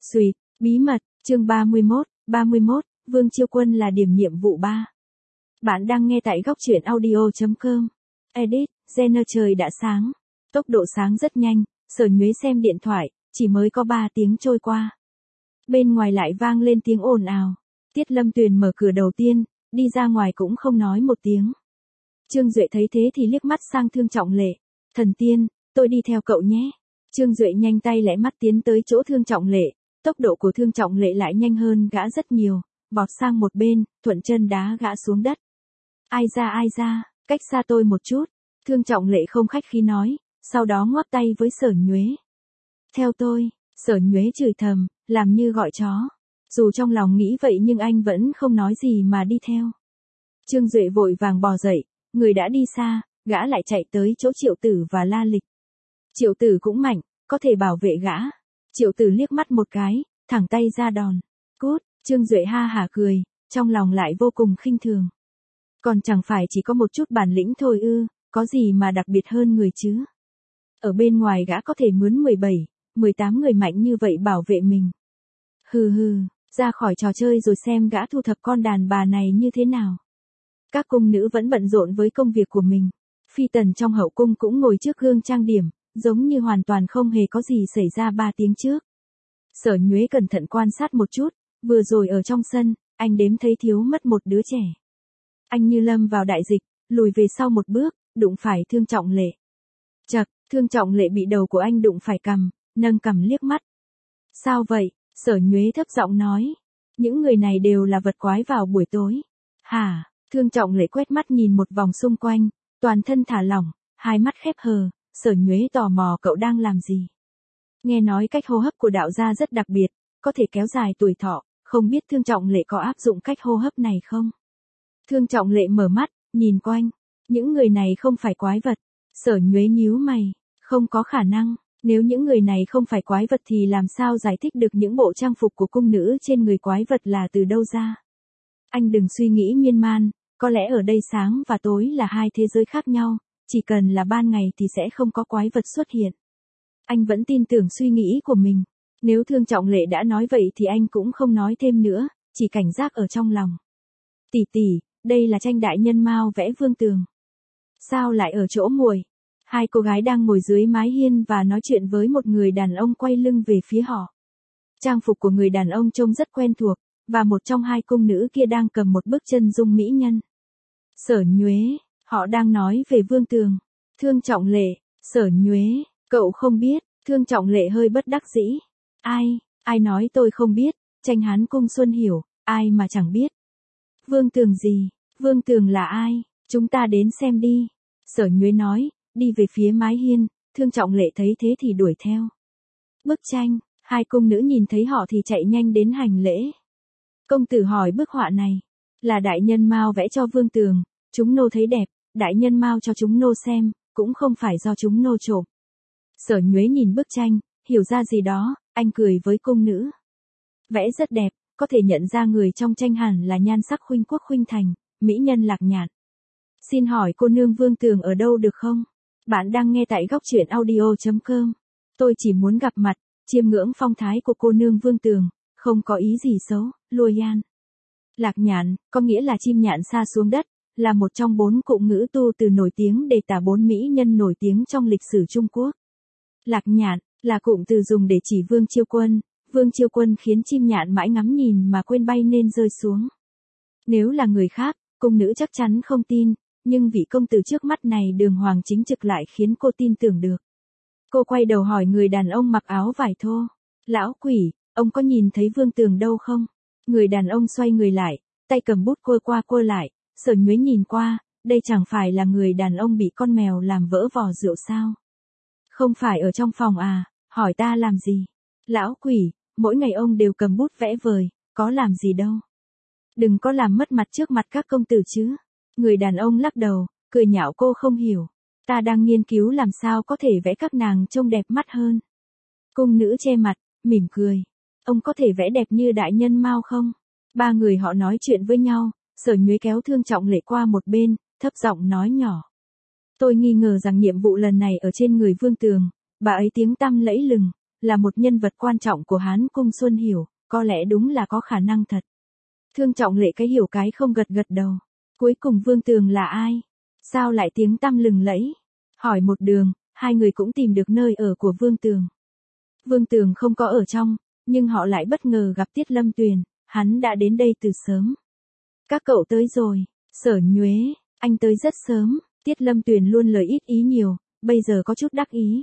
Xuyệt, bí mật, chương 31, Vương Chiêu Quân là điểm nhiệm vụ 3. Bạn đang nghe tại góc truyện audio.com. Edit, Jenner trời đã sáng. Tốc độ sáng rất nhanh, Sở Nhuế xem điện thoại, chỉ mới có 3 tiếng trôi qua. Bên ngoài lại vang lên tiếng ồn ào. Tiết Lâm Tuyền mở cửa đầu tiên, đi ra ngoài cũng không nói một tiếng. Trương Duệ thấy thế thì liếc mắt sang Thương Trọng Lệ. Thần tiên, tôi đi theo cậu nhé. Trương Duệ nhanh tay lẹ mắt tiến tới chỗ Thương Trọng Lệ. Tốc độ của Thương Trọng Lệ lại nhanh hơn gã rất nhiều, vọt sang một bên, thuận chân đá gã xuống đất. Ai ra, cách xa tôi một chút. Thương Trọng Lệ không khách khí nói, sau đó ngoắc tay với Sở Nhuế. Theo tôi, Sở Nhuế chửi thầm, làm như gọi chó. Dù trong lòng nghĩ vậy nhưng anh vẫn không nói gì mà đi theo. Trương Duệ vội vàng bò dậy, người đã đi xa, gã lại chạy tới chỗ Triệu Tử và La Lịch. Triệu Tử cũng mạnh, có thể bảo vệ gã. Triệu Tử liếc mắt một cái, thẳng tay ra đòn. Cút, Trương Duệ ha hả cười, trong lòng lại vô cùng khinh thường. Còn chẳng phải chỉ có một chút bản lĩnh thôi ư, có gì mà đặc biệt hơn người chứ. Ở bên ngoài gã có thể mướn 17, 18 người mạnh như vậy bảo vệ mình. Hừ, ra khỏi trò chơi rồi xem gã thu thập con đàn bà này như thế nào. Các cung nữ vẫn bận rộn với công việc của mình. Phi tần trong hậu cung cũng ngồi trước gương trang điểm, giống như hoàn toàn không hề có gì xảy ra 3 tiếng trước. Sở Nhuế cẩn thận quan sát một chút, vừa rồi ở trong sân, anh đếm thấy thiếu mất một đứa trẻ. Anh như lâm vào đại dịch, lùi về sau một bước, đụng phải Thương Trọng Lệ. Chậc, Thương Trọng Lệ bị đầu của anh đụng phải cằm, nâng cằm liếc mắt. Sao vậy? Sở Nhuế thấp giọng nói. Những người này đều là vật quái vào buổi tối. Hả? Thương Trọng Lệ quét mắt nhìn một vòng xung quanh, toàn thân thả lỏng, hai mắt khép hờ. Sở Nhuế tò mò cậu đang làm gì. Nghe nói cách hô hấp của đạo gia rất đặc biệt, có thể kéo dài tuổi thọ, không biết Thương Trọng Lệ có áp dụng cách hô hấp này không? Thương Trọng Lệ mở mắt, nhìn quanh. Những người này không phải quái vật. Sở Nhuế nhíu mày, không có khả năng. Nếu những người này không phải quái vật thì làm sao giải thích được những bộ trang phục của cung nữ trên người quái vật là từ đâu ra? Anh đừng suy nghĩ miên man, có lẽ ở đây sáng và tối là hai thế giới khác nhau, chỉ cần là ban ngày thì sẽ không có quái vật xuất hiện. Anh vẫn tin tưởng suy nghĩ của mình. Nếu Thương Trọng Lệ đã nói vậy thì anh cũng không nói thêm nữa, chỉ cảnh giác ở trong lòng. Tỷ, đây là tranh đại nhân Mao vẽ Vương Tường. Sao lại ở chỗ ngồi? Hai cô gái đang ngồi dưới mái hiên và nói chuyện với một người đàn ông quay lưng về phía họ. Trang phục của người đàn ông trông rất quen thuộc, và một trong hai cung nữ kia đang cầm một bức chân dung mỹ nhân. Sở Nhuế, họ đang nói về Vương Tường. Thương Trọng Lệ, Sở Nhuế, cậu không biết. Thương Trọng Lệ hơi bất đắc dĩ. Ai nói tôi không biết, tranh Hán Cung Xuân Hiểu, ai mà chẳng biết. Vương Tường gì? Vương Tường là ai? Chúng ta đến xem đi. Sở Nhuế nói, đi về phía mái hiên. Thương Trọng Lệ thấy thế thì đuổi theo. Bức tranh, hai cung nữ nhìn thấy họ thì chạy nhanh đến hành lễ. Công tử hỏi bức họa này, là đại nhân Mao vẽ cho Vương Tường, chúng nô thấy đẹp, đại nhân Mao cho chúng nô xem, cũng không phải do chúng nô trộm. Sở Nhuế nhìn bức tranh, hiểu ra gì đó, anh cười với cung nữ. Vẽ rất đẹp, có thể nhận ra người trong tranh hẳn là nhan sắc khuynh quốc khuynh thành, mỹ nhân Lạc Nhạn. Xin hỏi cô nương Vương Tường ở đâu được không? Bạn đang nghe tại góc truyện audio.com. Tôi chỉ muốn gặp mặt, chiêm ngưỡng phong thái của cô nương Vương Tường, không có ý gì xấu, Lôi An. Lạc Nhạn, có nghĩa là chim nhạn sa xuống đất, là một trong 4 cụm ngữ tu từ nổi tiếng để tả 4 mỹ nhân nổi tiếng trong lịch sử Trung Quốc. Lạc Nhạn, là cụm từ dùng để chỉ Vương Chiêu Quân. Vương Chiêu Quân khiến chim nhạn mãi ngắm nhìn mà quên bay nên rơi xuống. Nếu là người khác, cung nữ chắc chắn không tin, nhưng vị công tử trước mắt này đường hoàng chính trực lại khiến cô tin tưởng được. Cô quay đầu hỏi người đàn ông mặc áo vải thô. Lão quỷ, ông có nhìn thấy Vương Tường đâu không? Người đàn ông xoay người lại, tay cầm bút quơ qua quơ lại. Sở Nhuế nhìn qua, đây chẳng phải là người đàn ông bị con mèo làm vỡ vò rượu sao? Không phải ở trong phòng à, hỏi ta làm gì? Lão quỷ, mỗi ngày ông đều cầm bút vẽ vời, có làm gì đâu. Đừng có làm mất mặt trước mặt các công tử chứ. Người đàn ông lắc đầu, cười nhạo cô không hiểu. Ta đang nghiên cứu làm sao có thể vẽ các nàng trông đẹp mắt hơn. Cung nữ che mặt, mỉm cười. Ông có thể vẽ đẹp như đại nhân Mao không? Ba người họ nói chuyện với nhau, Sở Nhuế kéo Thương Trọng Lệ qua một bên, thấp giọng nói nhỏ. Tôi nghi ngờ rằng nhiệm vụ lần này ở trên người Vương Tường, bà ấy tiếng tăm lẫy lừng, là một nhân vật quan trọng của Hán Cung Xuân Hiểu, có lẽ đúng là có khả năng thật. Thương Trọng Lệ cái hiểu cái không gật gật đầu. Cuối cùng Vương Tường là ai? Sao lại tiếng tăm lừng lẫy? Hỏi một đường, hai người cũng tìm được nơi ở của Vương Tường. Vương Tường không có ở trong, nhưng họ lại bất ngờ gặp Tiết Lâm Tuyền, hắn đã đến đây từ sớm. Các cậu tới rồi, Sở Nhuế, anh tới rất sớm, Tiết Lâm Tuyền luôn lời ít ý nhiều, bây giờ có chút đắc ý.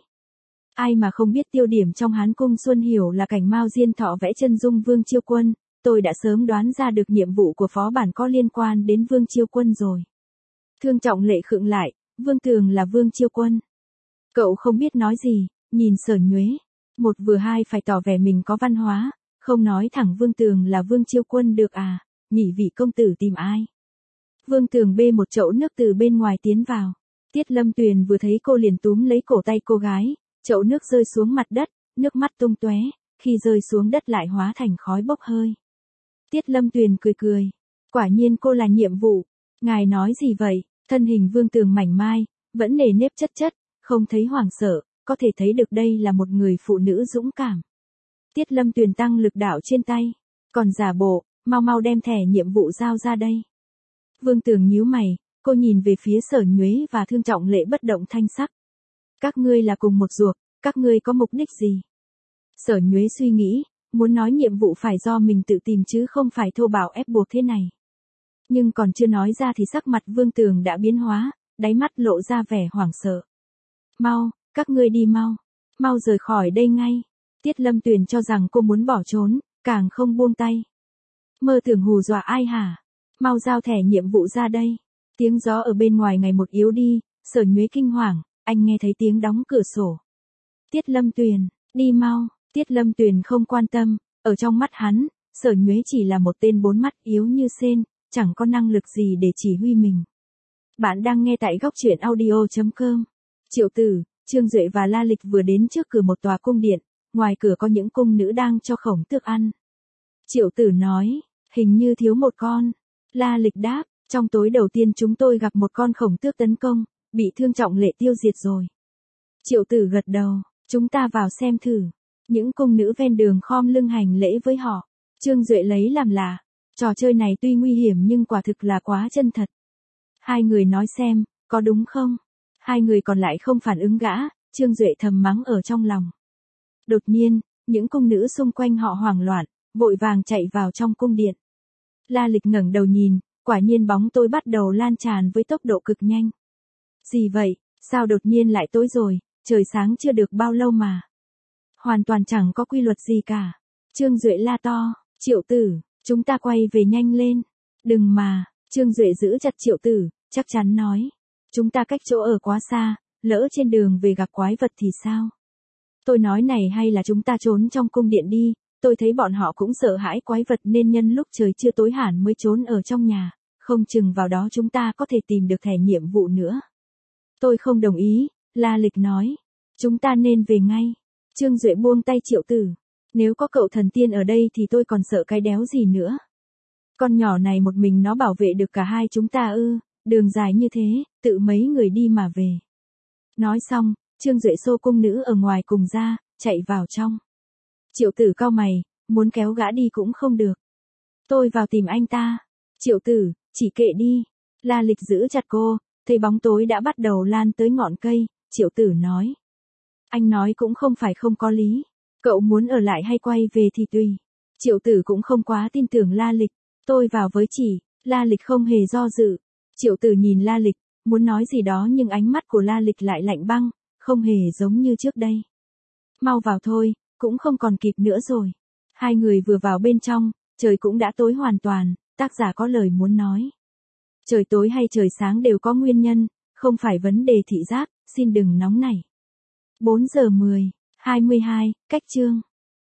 Ai mà không biết tiêu điểm trong Hán Cung Xuân Hiểu là cảnh Mao Diên Thọ vẽ chân dung Vương Chiêu Quân, tôi đã sớm đoán ra được nhiệm vụ của phó bản có liên quan đến Vương Chiêu Quân rồi. Thương Trọng Lệ khựng lại, Vương Tường là Vương Chiêu Quân. Cậu không biết nói gì, nhìn Sở Nhuế. Một vừa hai phải tỏ vẻ mình có văn hóa, không nói thẳng Vương Tường là Vương Chiêu Quân được à, nhị vị công tử tìm ai. Vương Tường bê một chậu nước từ bên ngoài tiến vào. Tiết Lâm Tuyền vừa thấy cô liền túm lấy cổ tay cô gái, chậu nước rơi xuống mặt đất, nước mắt tung tóe, khi rơi xuống đất lại hóa thành khói bốc hơi. Tiết Lâm Tuyền cười cười, quả nhiên cô là nhiệm vụ. Ngài nói gì vậy? Thân hình Vương Tường mảnh mai, vẫn nề nếp chất chất, không thấy hoảng sợ, có thể thấy được đây là một người phụ nữ dũng cảm. Tiết Lâm Tuyền tăng lực đạo trên tay, còn giả bộ, mau mau đem thẻ nhiệm vụ giao ra đây. Vương Tường nhíu mày, cô nhìn về phía Sở Nhuế và Thương Trọng Lệ bất động thanh sắc. Các ngươi là cùng một ruột, các ngươi có mục đích gì? Sở Nhuế suy nghĩ, muốn nói nhiệm vụ phải do mình tự tìm chứ không phải thô bạo ép buộc thế này. Nhưng còn chưa nói ra thì sắc mặt Vương Tường đã biến hóa, đáy mắt lộ ra vẻ hoảng sợ. Mau, các ngươi đi mau, mau rời khỏi đây ngay. Tiết Lâm Tuyền cho rằng cô muốn bỏ trốn, càng không buông tay. Mơ tưởng hù dọa ai hả? Mau giao thẻ nhiệm vụ ra đây. Tiếng gió ở bên ngoài ngày một yếu đi, Sở Nhuế kinh hoàng, anh nghe thấy tiếng đóng cửa sổ. Tiết Lâm Tuyền, đi mau. Tiết Lâm Tuyền không quan tâm, ở trong mắt hắn, Sở Nhuế chỉ là một tên bốn mắt yếu như sên, chẳng có năng lực gì để chỉ huy mình. Bạn đang nghe tại góc truyện audio.com. Triệu Tử, Trương Duệ và La Lịch vừa đến trước cửa một tòa cung điện, ngoài cửa có những cung nữ đang cho Khổng Tước ăn. Triệu Tử nói, hình như thiếu một con. La Lịch đáp, trong tối đầu tiên chúng tôi gặp một con Khổng Tước tấn công, bị Thương Trọng Lệ tiêu diệt rồi. Triệu Tử gật đầu, chúng ta vào xem thử. Những cung nữ ven đường khom lưng hành lễ với họ. Trương Duệ lấy làm lạ, trò chơi này tuy nguy hiểm nhưng quả thực là quá chân thật. Hai người nói xem, có đúng không? Hai người còn lại không phản ứng gã, Trương Duệ thầm mắng ở trong lòng. Đột nhiên, những cung nữ xung quanh họ hoảng loạn, vội vàng chạy vào trong cung điện. La Lịch ngẩng đầu nhìn, quả nhiên bóng tối bắt đầu lan tràn với tốc độ cực nhanh. Gì vậy, sao đột nhiên lại tối rồi, trời sáng chưa được bao lâu mà. Hoàn toàn chẳng có quy luật gì cả. Trương Duệ la to, Triệu Tử, chúng ta quay về nhanh lên. Đừng mà, Trương Duệ giữ chặt Triệu Tử, chắc chắn nói. Chúng ta cách chỗ ở quá xa, lỡ trên đường về gặp quái vật thì sao? Tôi nói này hay là chúng ta trốn trong cung điện đi, tôi thấy bọn họ cũng sợ hãi quái vật nên nhân lúc trời chưa tối hẳn mới trốn ở trong nhà, không chừng vào đó chúng ta có thể tìm được thẻ nhiệm vụ nữa. Tôi không đồng ý, La Lịch nói. Chúng ta nên về ngay. Trương Duệ buông tay Triệu Tử. Nếu có cậu thần tiên ở đây thì tôi còn sợ cái đéo gì nữa. Con nhỏ này một mình nó bảo vệ được cả hai chúng ta ư, đường dài như thế, tự mấy người đi mà về. Nói xong, Trương Duệ xô cung nữ ở ngoài cùng ra, chạy vào trong. Triệu Tử cau mày, muốn kéo gã đi cũng không được. Tôi vào tìm anh ta. Triệu Tử, chỉ kệ đi. La Lịch giữ chặt cô, thấy bóng tối đã bắt đầu lan tới ngọn cây, Triệu Tử nói. Anh nói cũng không phải không có lý. Cậu muốn ở lại hay quay về thì tùy. Triệu Tử cũng không quá tin tưởng La Lịch. Tôi vào với chỉ, La Lịch không hề do dự. Triệu Tử nhìn La Lịch, muốn nói gì đó nhưng ánh mắt của La Lịch lại lạnh băng, không hề giống như trước đây. Mau vào thôi, cũng không còn kịp nữa rồi. Hai người vừa vào bên trong, trời cũng đã tối hoàn toàn, tác giả có lời muốn nói. Trời tối hay trời sáng đều có nguyên nhân, không phải vấn đề thị giác, xin đừng nóng nảy. 4 giờ 10, 22, cách chương.